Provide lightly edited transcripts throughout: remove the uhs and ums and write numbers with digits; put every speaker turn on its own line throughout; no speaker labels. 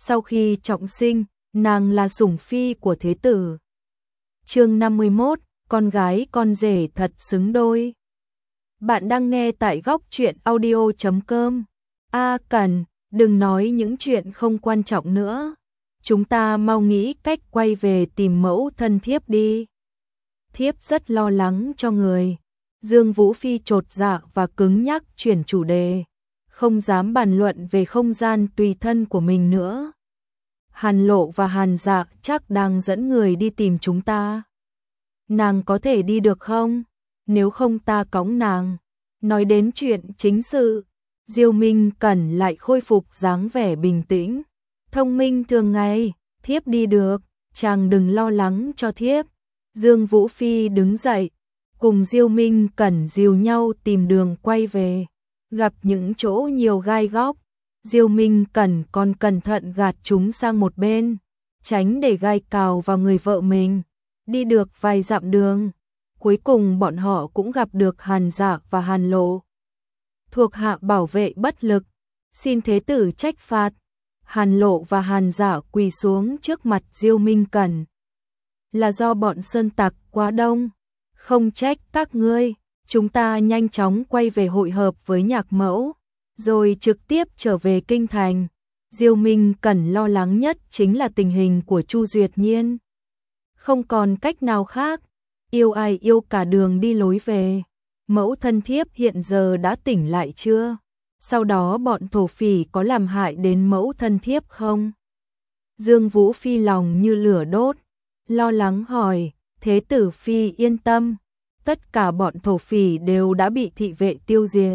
Sau khi trọng sinh, nàng là sủng phi của thế tử. Chương 51, con gái con rể thật xứng đôi. Bạn đang nghe tại góc truyện audio.com. Cẩn, đừng nói những chuyện không quan trọng nữa. Chúng ta mau nghĩ cách quay về tìm mẫu thân thiếp đi. Thiếp rất lo lắng cho người. Dương Vũ Phi chột dạ và cứng nhắc chuyển chủ đề, không dám bàn luận về không gian tùy thân của mình nữa. Hàn Lộ và Hàn Dạ chắc đang dẫn người đi tìm chúng ta. Nàng có thể đi được không? Nếu không ta cõng nàng. Nói đến chuyện chính sự, Diêu Minh Cẩn lại khôi phục dáng vẻ bình tĩnh. Thông minh thường ngày, thiếp đi được, chàng đừng lo lắng cho thiếp. Dương Vũ Phi đứng dậy, cùng Diêu Minh Cẩn dìu nhau tìm đường quay về. Gặp những chỗ nhiều gai góc, Diêu Minh Cẩn còn cẩn thận gạt chúng sang một bên, tránh để gai cào vào người vợ mình. Đi được vài dặm đường, cuối cùng bọn họ cũng gặp được Hàn Dạ và Hàn Lộ. Thuộc hạ bảo vệ bất lực, xin thế tử trách phạt. Hàn Lộ và Hàn Dạ quỳ xuống trước mặt Diêu Minh Cẩn. Là do bọn sơn tặc quá đông, không trách các ngươi, chúng ta nhanh chóng quay về hội hợp với nhạc mẫu, rồi trực tiếp trở về kinh thành. Diêu Minh Cẩn lo lắng nhất chính là tình hình của Chu Duyệt Nhiên. Không còn cách nào khác, yêu ai yêu cả đường đi lối về. Mẫu thân thiếp hiện giờ đã tỉnh lại chưa? Sau đó bọn thổ phỉ có làm hại đến mẫu thân thiếp không? Dương Vũ Phi lòng như lửa đốt, lo lắng hỏi. Thế tử Phi yên tâm, tất cả bọn thổ phỉ đều đã bị thị vệ tiêu diệt,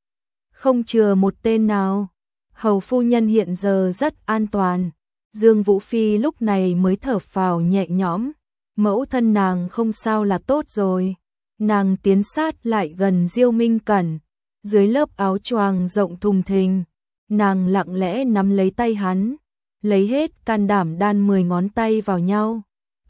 không chừa một tên nào. Hầu phu nhân hiện giờ rất an toàn. Dương Vũ Phi lúc này mới thở phào nhẹ nhõm. Mẫu thân nàng không sao là tốt rồi. Nàng tiến sát lại gần Diêu Minh Cẩn, dưới lớp áo choàng rộng thùng thình, nàng lặng lẽ nắm lấy tay hắn, lấy hết can đảm đan 10 ngón tay vào nhau.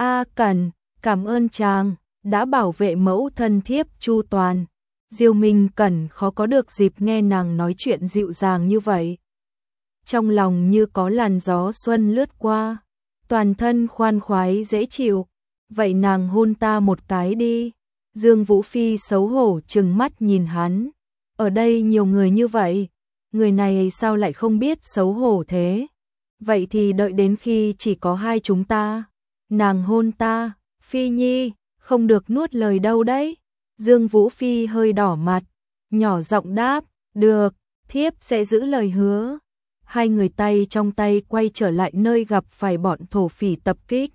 Cẩn, cảm ơn chàng đã bảo vệ mẫu thân thiếp chu toàn. Diêu Minh Cẩn khó có được dịp nghe nàng nói chuyện dịu dàng như vậy. Trong lòng như có làn gió xuân lướt qua, toàn thân khoan khoái dễ chịu. Vậy nàng hôn ta một cái đi. Dương Vũ Phi xấu hổ trừng mắt nhìn hắn. Ở đây nhiều người như vậy, người này sao lại không biết xấu hổ thế? Vậy thì đợi đến khi chỉ có hai chúng ta. Nàng hôn ta, Phi Nhi, không được nuốt lời đâu đấy. Dương Vũ Phi hơi đỏ mặt, nhỏ giọng đáp, được, thiếp sẽ giữ lời hứa. Hai người tay trong tay quay trở lại nơi gặp phải bọn thổ phỉ tập kích.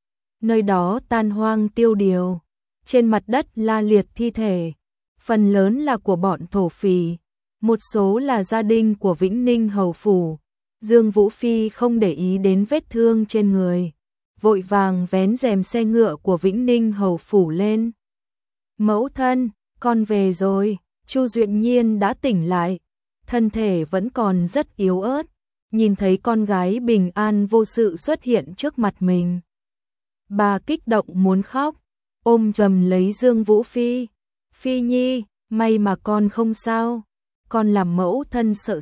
Nơi đó tan hoang tiêu điều, trên mặt đất la liệt thi thể, phần lớn là của bọn thổ phỉ, một số là gia đình của Vĩnh Ninh hầu phủ. Dương Vũ Phi không để ý đến vết thương trên người, vội vàng vén rèm xe ngựa của Vĩnh Ninh hầu phủ lên. Mẫu thân, con về rồi. Chu Duyệt Nhiên đã tỉnh lại, thân thể vẫn còn rất yếu ớt, nhìn thấy con gái bình an vô sự xuất hiện trước mặt mình. Bà kích động muốn khóc, ôm chầm lấy Dương Vũ Phi. Phi Nhi, may mà con không sao, con làm mẫu thân sợ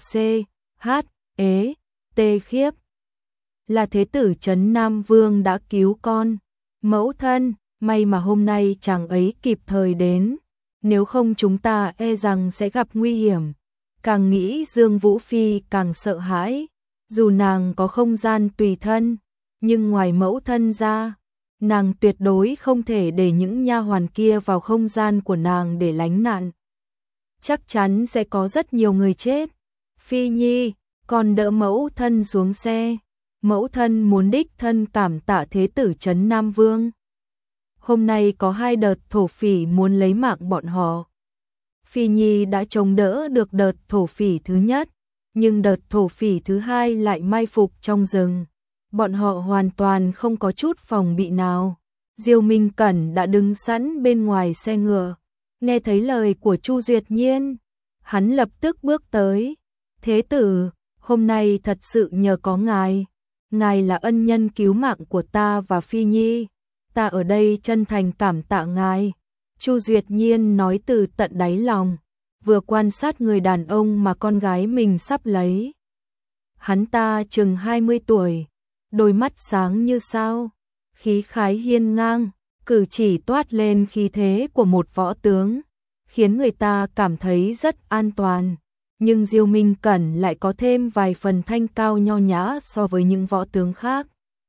tê khiếp. Là thế tử Trấn Nam Vương đã cứu con. Mẫu thân, may mà hôm nay chàng ấy kịp thời đến, nếu không chúng ta e rằng sẽ gặp nguy hiểm. Càng nghĩ Dương Vũ Phi càng sợ hãi, dù nàng có không gian tùy thân, nhưng ngoài mẫu thân ra, nàng tuyệt đối không thể để những nha hoàn kia vào không gian của nàng để lánh nạn. Chắc chắn sẽ có rất nhiều người chết. Phi Nhi, con đỡ mẫu thân xuống xe. Mẫu thân muốn đích thân cảm tạ thế tử Trấn Nam Vương. Hôm nay có 2 đợt thổ phỉ muốn lấy mạng bọn họ. Phi Nhi đã chống đỡ được đợt thổ phỉ thứ nhất, nhưng đợt thổ phỉ thứ hai lại mai phục trong rừng. Bọn họ hoàn toàn không có chút phòng bị nào. Diêu Minh Cẩn đã đứng sẵn bên ngoài xe ngựa, nghe thấy lời của Chu Duyệt Nhiên, hắn lập tức bước tới. Thế tử, hôm nay thật sự nhờ có ngài. Ngài là ân nhân cứu mạng của ta và Phi Nhi, ta ở đây chân thành cảm tạ ngài. Chu Duyệt Nhiên nói từ tận đáy lòng, vừa quan sát người đàn ông mà con gái mình sắp lấy. Hắn ta chừng 20 tuổi, đôi mắt sáng như sao, khí khái hiên ngang, cử chỉ toát lên khí thế của một võ tướng, khiến người ta cảm thấy rất an toàn. Nhưng Diêu Minh Cẩn lại có thêm vài phần thanh cao nho nhã so với những võ tướng khác.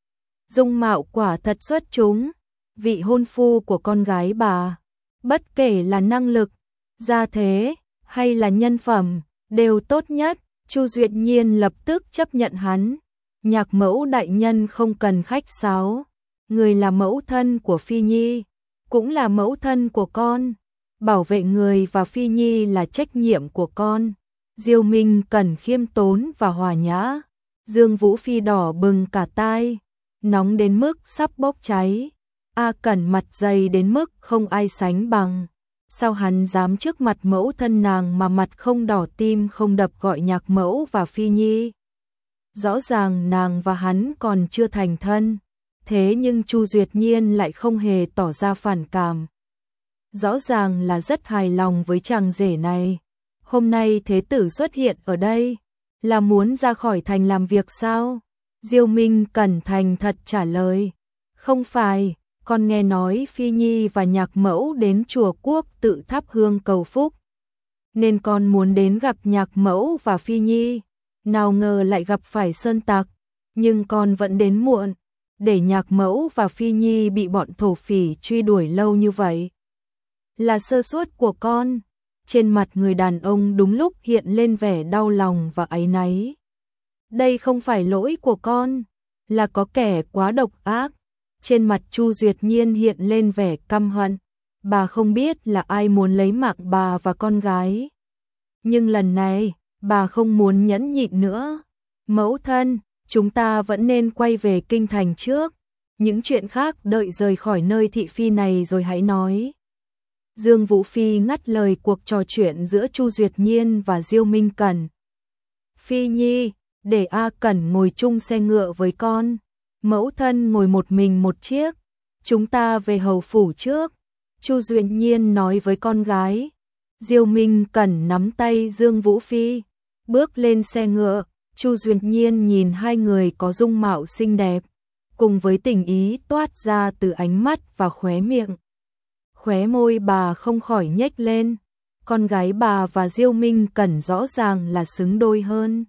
Dung mạo quả thật xuất chúng, vị hôn phu của con gái bà, bất kể là năng lực, gia thế hay là nhân phẩm, đều tốt nhất. Chu Duyệt Nhiên lập tức chấp nhận hắn. Nhạc mẫu đại nhân không cần khách sáo, người là mẫu thân của Phi Nhi, cũng là mẫu thân của con. Bảo vệ người và Phi Nhi là trách nhiệm của con. Diêu Minh Cẩn khiêm tốn và hòa nhã. Dương Vũ Phi đỏ bừng cả tai, nóng đến mức sắp bốc cháy. A Cẩn mặt dày đến mức không ai sánh bằng. Sao hắn dám trước mặt mẫu thân nàng mà mặt không đỏ tim không đập gọi nhạc mẫu và Phi Nhi? Rõ ràng nàng và hắn còn chưa thành thân, thế nhưng Chu Duyệt Nhiên lại không hề tỏ ra phản cảm. Rõ ràng là rất hài lòng với chàng rể này. Hôm nay thế tử xuất hiện ở đây, là muốn ra khỏi thành làm việc sao? Diêu Minh Cẩn thành thật trả lời. Không phải, con nghe nói Phi Nhi và nhạc mẫu đến chùa Quốc tự thắp hương cầu phúc, nên con muốn đến gặp nhạc mẫu và Phi Nhi. Nào ngờ lại gặp phải sơn tặc, nhưng con vẫn đến muộn, để nhạc mẫu và Phi Nhi bị bọn thổ phỉ truy đuổi lâu như vậy. Là sơ suất của con. Trên mặt người đàn ông đúng lúc hiện lên vẻ đau lòng và áy náy. Đây không phải lỗi của con, là có kẻ quá độc ác. Trên mặt Chu Duyệt Nhiên hiện lên vẻ căm hận. Bà không biết là ai muốn lấy mạng bà và con gái. Nhưng lần này, bà không muốn nhẫn nhịn nữa. Mẫu thân, chúng ta vẫn nên quay về kinh thành trước. Những chuyện khác đợi rời khỏi nơi thị phi này rồi hãy nói. Dương Vũ Phi ngắt lời cuộc trò chuyện giữa Chu Duyệt Nhiên và Diêu Minh Cẩn. Phi Nhi, để A Cẩn ngồi chung xe ngựa với con. Mẫu thân ngồi một mình một chiếc. Chúng ta về hầu phủ trước. Chu Duyệt Nhiên nói với con gái. Diêu Minh Cẩn nắm tay Dương Vũ Phi, bước lên xe ngựa. Chu Duyệt Nhiên nhìn hai người có dung mạo xinh đẹp, cùng với tình ý toát ra từ ánh mắt và khóe miệng. Khóe môi bà không khỏi nhếch lên. Con gái bà và Diêu Minh Cẩn rõ ràng là xứng đôi hơn.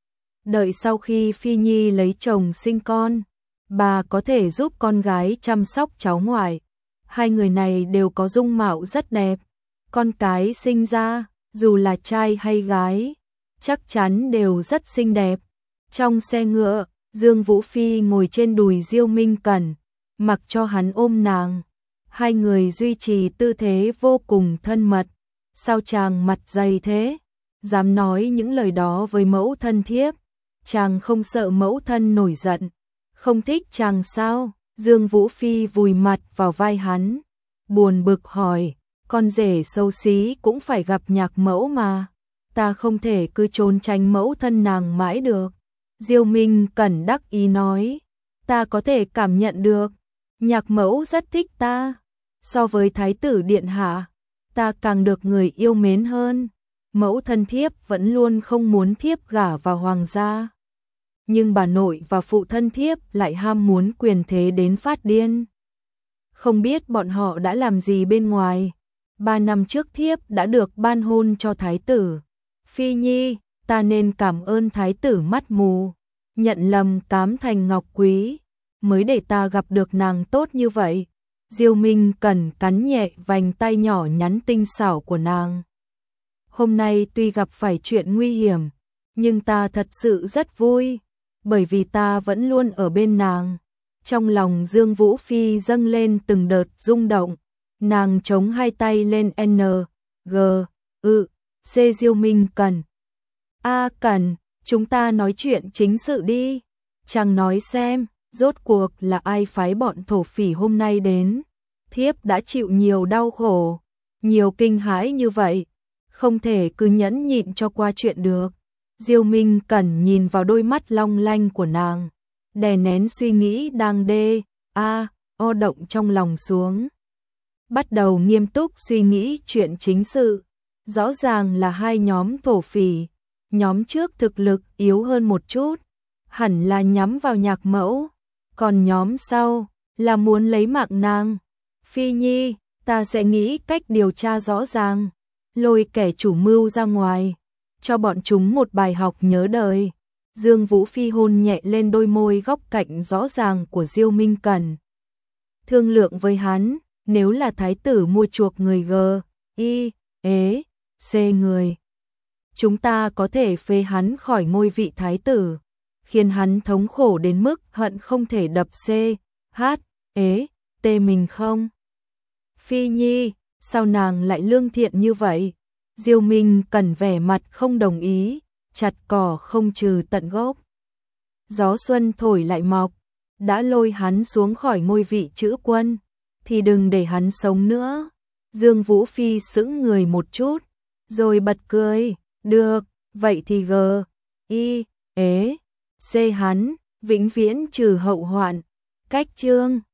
Đợi sau khi Phi Nhi lấy chồng sinh con, bà có thể giúp con gái chăm sóc cháu ngoại. Hai người này đều có dung mạo rất đẹp. Con cái sinh ra, dù là trai hay gái, chắc chắn đều rất xinh đẹp. Trong xe ngựa, Dương Vũ Phi ngồi trên đùi Diêu Minh Cẩn, mặc cho hắn ôm nàng. Hai người duy trì tư thế vô cùng thân mật. Sao chàng mặt dày thế? Dám nói những lời đó với mẫu thân thiếp? Chàng không sợ mẫu thân nổi giận? Không thích chàng sao? Dương Vũ Phi vùi mặt vào vai hắn, buồn bực hỏi. Con rể xấu xí cũng phải gặp nhạc mẫu mà. Ta không thể cứ trốn tránh mẫu thân nàng mãi được. Diêu Minh Cẩn đắc ý nói. Ta có thể cảm nhận được. Nhạc mẫu rất thích ta. So với thái tử điện hạ, ta càng được người yêu mến hơn. Mẫu thân thiếp vẫn luôn không muốn thiếp gả vào hoàng gia. Nhưng bà nội và phụ thân thiếp lại ham muốn quyền thế đến phát điên. Không biết bọn họ đã làm gì bên ngoài. 3 năm trước thiếp đã được ban hôn cho thái tử. Phi Nhi, ta nên cảm ơn thái tử mắt mù, nhận lầm cám thành ngọc quý, mới để ta gặp được nàng tốt như vậy. Diêu Minh Cẩn cắn nhẹ vành tay nhỏ nhắn tinh xảo của nàng. Hôm nay tuy gặp phải chuyện nguy hiểm, nhưng ta thật sự rất vui, bởi vì ta vẫn luôn ở bên nàng. Trong lòng Dương Vũ Phi dâng lên từng đợt rung động, nàng chống hai tay lên N, G, C. Diêu Minh Cẩn. A Cẩn, chúng ta nói chuyện chính sự đi. Chàng nói xem, rốt cuộc là ai phái bọn thổ phỉ hôm nay đến? Thiếp đã chịu nhiều đau khổ, nhiều kinh hãi như vậy, không thể cứ nhẫn nhịn cho qua chuyện được. Diêu Minh Cẩn nhìn vào đôi mắt long lanh của nàng, đè nén suy nghĩ đang o động trong lòng xuống. Bắt đầu nghiêm túc suy nghĩ chuyện chính sự. Rõ ràng là hai nhóm thổ phỉ, nhóm trước thực lực yếu hơn một chút, hẳn là nhắm vào Nhạc Mẫu, còn nhóm sau là muốn lấy mạng nàng. Phi Nhi, ta sẽ nghĩ cách điều tra rõ ràng, lôi kẻ chủ mưu ra ngoài, cho bọn chúng một bài học nhớ đời. Dương Vũ Phi hôn nhẹ lên đôi môi góc cạnh rõ ràng của Diêu Minh Cẩn. Thương lượng với hắn, nếu là thái tử mua chuộc người C người, chúng ta có thể phế hắn khỏi ngôi vị thái tử, khiến hắn thống khổ đến mức hận không thể đập T mình không? Phi Nhi, sao nàng lại lương thiện như vậy? Diêu Minh Cẩn vẻ mặt không đồng ý, chặt cỏ không trừ tận gốc. Gió xuân thổi lại mọc, đã lôi hắn xuống khỏi ngôi vị chữ quân, thì đừng để hắn sống nữa. Dương Vũ Phi sững người một chút, rồi bật cười, được, vậy thì C hắn, vĩnh viễn trừ hậu hoạn. Cách chương